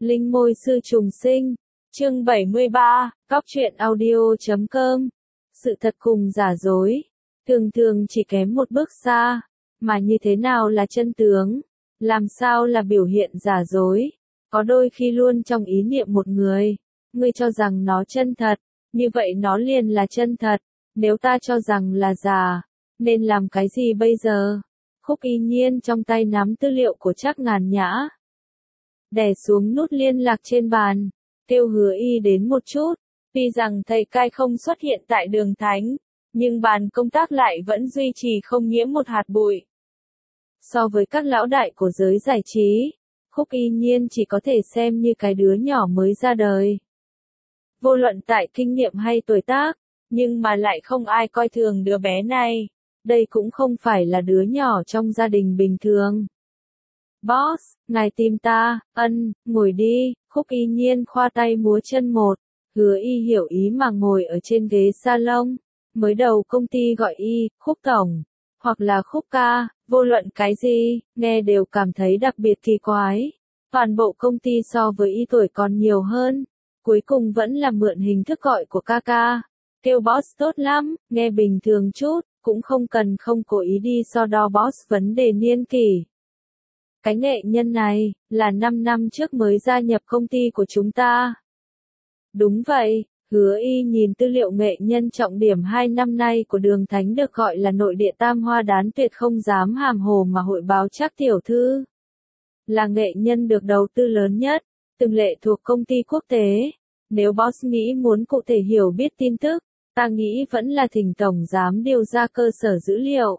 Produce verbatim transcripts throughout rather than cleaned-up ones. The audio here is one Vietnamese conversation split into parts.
Linh môi sư trùng sinh. Chương bảy mươi ba, Cóc truyện audio chấm com. Sự thật cùng giả dối, thường thường chỉ kém một bước xa, mà như thế nào là chân tướng, làm sao là biểu hiện giả dối, có đôi khi luôn trong ý niệm một người, ngươi cho rằng nó chân thật, như vậy nó liền là chân thật, nếu ta cho rằng là giả, nên làm cái gì bây giờ? Khúc Y Nhiên trong tay nắm tư liệu của Trác Ngàn Nhã, đè xuống nút liên lạc trên bàn, kêu Hứa Y đến một chút. Tuy rằng thầy cai không xuất hiện tại Đường Thánh, nhưng bàn công tác lại vẫn duy trì không nhiễm một hạt bụi. So với các lão đại của giới giải trí, Khúc Y Nhiên chỉ có thể xem như cái đứa nhỏ mới ra đời. Vô luận tại kinh nghiệm hay tuổi tác, nhưng mà lại không ai coi thường đứa bé này. Đây cũng không phải là đứa nhỏ trong gia đình bình thường. Boss, ngài tìm ta, ân, ngồi đi. Khúc Y Nhiên khoa tay múa chân một, Hứa Y hiểu ý mà ngồi ở trên ghế salon. Mới đầu công ty gọi Y, Khúc Tổng, hoặc là Khúc Ca, vô luận cái gì, nghe đều cảm thấy đặc biệt kỳ quái. Toàn bộ công ty so với Y tuổi còn nhiều hơn, cuối cùng vẫn là mượn hình thức gọi của ca ca. Kêu boss tốt lắm, nghe bình thường chút, cũng không cần không cố ý đi so đo boss vấn đề niên kỷ. Cái nghệ nhân này, là năm năm trước mới gia nhập công ty của chúng ta. Đúng vậy, Hứa Y nhìn tư liệu nghệ nhân trọng điểm hai năm nay của Đường Thánh được gọi là nội địa tam hoa đán tuyệt không dám hàm hồ mà hội báo Trác tiểu thư. Là nghệ nhân được đầu tư lớn nhất, từng lệ thuộc công ty quốc tế. Nếu boss nghĩ muốn cụ thể hiểu biết tin tức, ta nghĩ vẫn là thỉnh tổng giám điều ra cơ sở dữ liệu.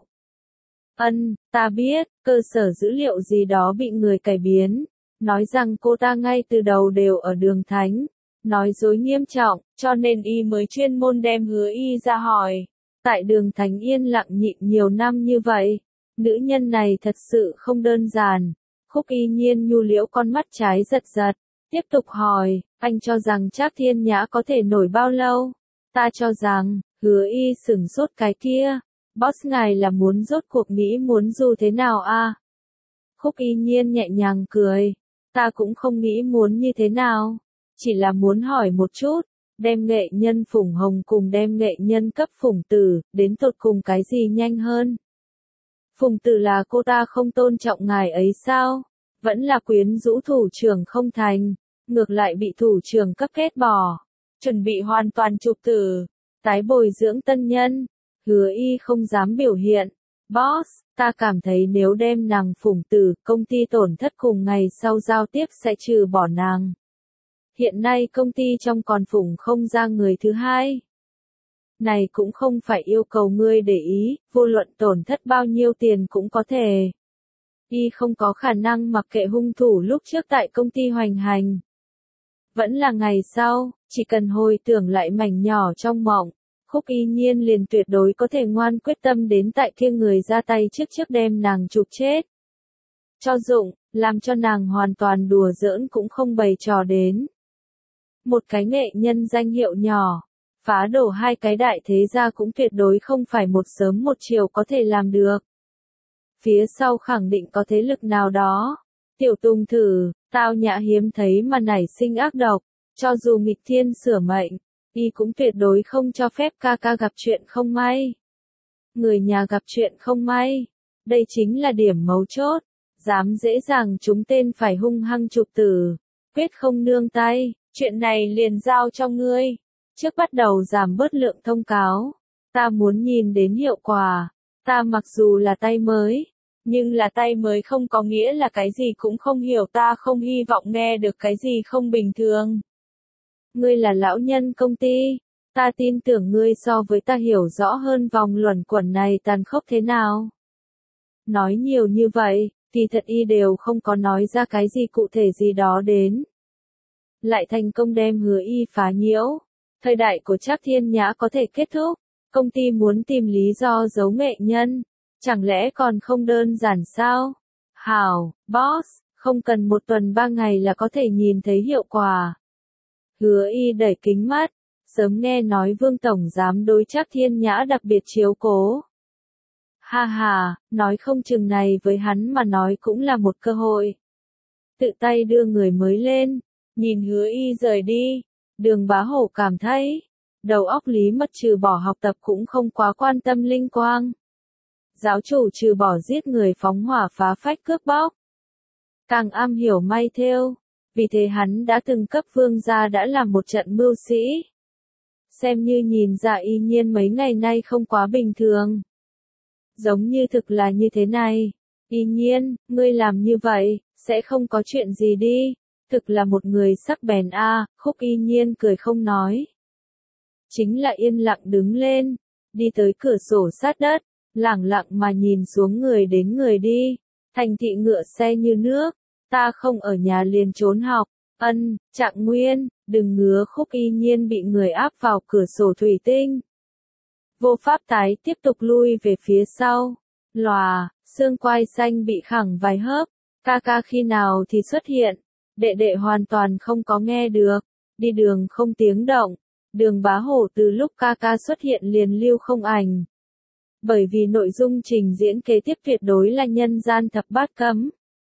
Ân, ta biết, cơ sở dữ liệu gì đó bị người cải biến, nói rằng cô ta ngay từ đầu đều ở Đường Thánh, nói dối nghiêm trọng, cho nên Y mới chuyên môn đem Hứa Y ra hỏi. Tại Đường Thánh yên lặng nhịn nhiều năm như vậy, nữ nhân này thật sự không đơn giản. Khúc Y Nhiên nhu liễu con mắt trái giật giật, tiếp tục hỏi, anh cho rằng Trác Thiên Nhã có thể nổi bao lâu? Ta cho rằng, Hứa Y sửng sốt cái kia. Boss ngài là muốn rốt cuộc nghĩ muốn dù thế nào a? À? Khúc Y Nhiên nhẹ nhàng cười. Ta cũng không nghĩ muốn như thế nào. Chỉ là muốn hỏi một chút, đem nghệ nhân Phùng Hồng cùng đem nghệ nhân cấp Phùng Tử, đến tột cùng cái gì nhanh hơn? Phùng Tử là cô ta không tôn trọng ngài ấy sao? Vẫn là quyến rũ thủ trưởng không thành, ngược lại bị thủ trưởng cấp kết bỏ. Chuẩn bị hoàn toàn chụp tử, tái bồi dưỡng tân nhân. Hứa Y không dám biểu hiện. Boss, ta cảm thấy nếu đem nàng Phùng Tử, công ty tổn thất cùng ngày sau giao tiếp sẽ trừ bỏ nàng. Hiện nay công ty trong còn Phùng không ra người thứ hai. Này cũng không phải yêu cầu ngươi để ý, vô luận tổn thất bao nhiêu tiền cũng có thể. Y không có khả năng mặc kệ hung thủ lúc trước tại công ty hoành hành. Vẫn là ngày sau, chỉ cần hồi tưởng lại mảnh nhỏ trong mộng, Khúc Y Nhiên liền tuyệt đối có thể ngoan quyết tâm đến tại kia người ra tay trước trước đem nàng chụp chết. Cho dụng, làm cho nàng hoàn toàn đùa giỡn cũng không bày trò đến. Một cái nghệ nhân danh hiệu nhỏ, phá đổ hai cái đại thế gia cũng tuyệt đối không phải một sớm một chiều có thể làm được. Phía sau khẳng định có thế lực nào đó. Tiểu Tùng thử, tao nhã hiếm thấy mà nảy sinh ác độc, cho dù nghịch thiên sửa mệnh, Y cũng tuyệt đối không cho phép ca ca gặp chuyện không may. Người nhà gặp chuyện không may, đây chính là điểm mấu chốt, dám dễ dàng trúng tên phải hung hăng chụp tử, quyết không nương tay, chuyện này liền giao cho ngươi. Trước bắt đầu giảm bớt lượng thông cáo, ta muốn nhìn đến hiệu quả, ta mặc dù là tay mới, nhưng là tay mới không có nghĩa là cái gì cũng không hiểu, ta không hy vọng nghe được cái gì không bình thường. Ngươi là lão nhân công ty, ta tin tưởng ngươi so với ta hiểu rõ hơn vòng luẩn quẩn này tàn khốc thế nào. Nói nhiều như vậy, kỳ thật Y đều không có nói ra cái gì cụ thể gì đó đến. Lại thành công đem Hứa Y phá nhiễu. Thời đại của Trác Thiên Nhã có thể kết thúc, công ty muốn tìm lý do giấu nghệ nhân, chẳng lẽ còn không đơn giản sao? Hảo, boss, không cần một tuần ba ngày là có thể nhìn thấy hiệu quả. Hứa Y đẩy kính mắt, sớm nghe nói Vương Tổng Giám đối Trác Thiên Nhã đặc biệt chiếu cố. Ha ha, nói không chừng này với hắn mà nói cũng là một cơ hội. Tự tay đưa người mới lên, Nhìn Hứa Y rời đi, Đường Bá Hổ cảm thấy, đầu óc Lý Mật trừ bỏ học tập cũng không quá quan tâm linh quang. Giáo chủ trừ bỏ giết người phóng hỏa phá phách cướp bóc, càng am hiểu may thêu, vì thế hắn đã từng cấp vương gia đã làm một trận mưu sĩ. Xem như nhìn ra Y Nhiên mấy ngày nay không quá bình thường. Giống như thực là như thế này, Y Nhiên, ngươi làm như vậy, sẽ không có chuyện gì đi, thực là một người sắc bén a. À, Khúc Y Nhiên cười không nói. Chính là yên lặng đứng lên, đi tới cửa sổ sát đất, lẳng lặng mà nhìn xuống người đến người đi, thành thị ngựa xe như nước, ta không ở nhà liền trốn học, ân, Trạng Nguyên, đừng ngứa. Khúc Y Nhiên bị người áp vào cửa sổ thủy tinh. Vô pháp tái tiếp tục lui về phía sau, lòa, xương quai xanh bị khẳng vài hớp, ca ca khi nào thì xuất hiện, đệ đệ hoàn toàn không có nghe được, đi đường không tiếng động, Đường Bá Hổ từ lúc ca ca xuất hiện liền lưu không ảnh. Bởi vì nội dung trình diễn kế tiếp tuyệt đối là nhân gian thập bát cấm.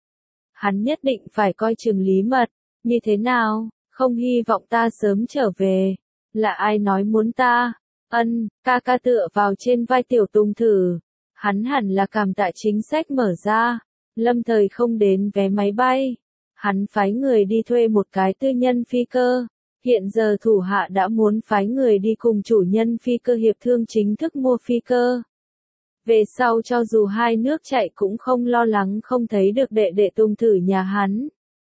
Hắn nhất định phải coi chừng Lý Mật, như thế nào, không hy vọng ta sớm trở về, là ai nói muốn ta, ân, ca ca tựa vào trên vai Tiểu Tùng thử, hắn hẳn là cảm tạ chính sách mở ra, lâm thời không đến vé máy bay, hắn phái người đi thuê một cái tư nhân phi cơ, hiện giờ thủ hạ đã muốn phái người đi cùng chủ nhân phi cơ hiệp thương chính thức mua phi cơ. Về sau cho dù hai nước chạy cũng không lo lắng không thấy được đệ đệ Tùng thử nhà hắn.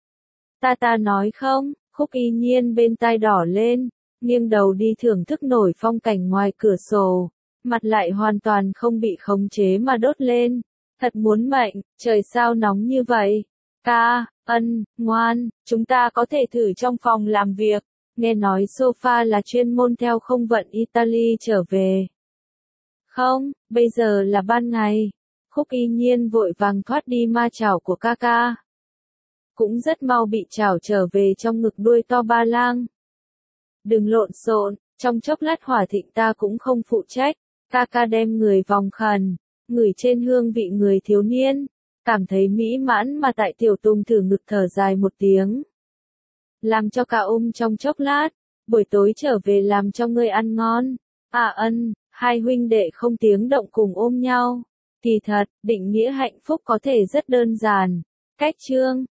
Ta ta nói không, Khúc Y Nhiên bên tai đỏ lên, nghiêng đầu đi thưởng thức nổi phong cảnh ngoài cửa sổ, mặt lại hoàn toàn không bị khống chế mà đốt lên, thật muốn mệnh, trời sao nóng như vậy, ca, ân, ngoan, chúng ta có thể thử trong phòng làm việc, nghe nói sofa là chuyên môn theo không vận Italy trở về. Không, bây giờ là ban ngày, Khúc Y Nhiên vội vàng thoát đi ma chảo của ca ca. Cũng rất mau bị chảo trở về trong ngực đuôi to ba lang. Đừng lộn xộn, trong chốc lát hỏa thịnh ta cũng không phụ trách, ca ca đem người vòng khẩn, ngửi trên hương vị người thiếu niên, cảm thấy mỹ mãn mà tại Tiểu Tùng thử ngực thở dài một tiếng. Làm cho ca ôm trong chốc lát, buổi tối trở về làm cho ngươi ăn ngon, à ân, hai huynh đệ không tiếng động cùng ôm nhau. Kỳ thật, định nghĩa hạnh phúc có thể rất đơn giản. Cách chương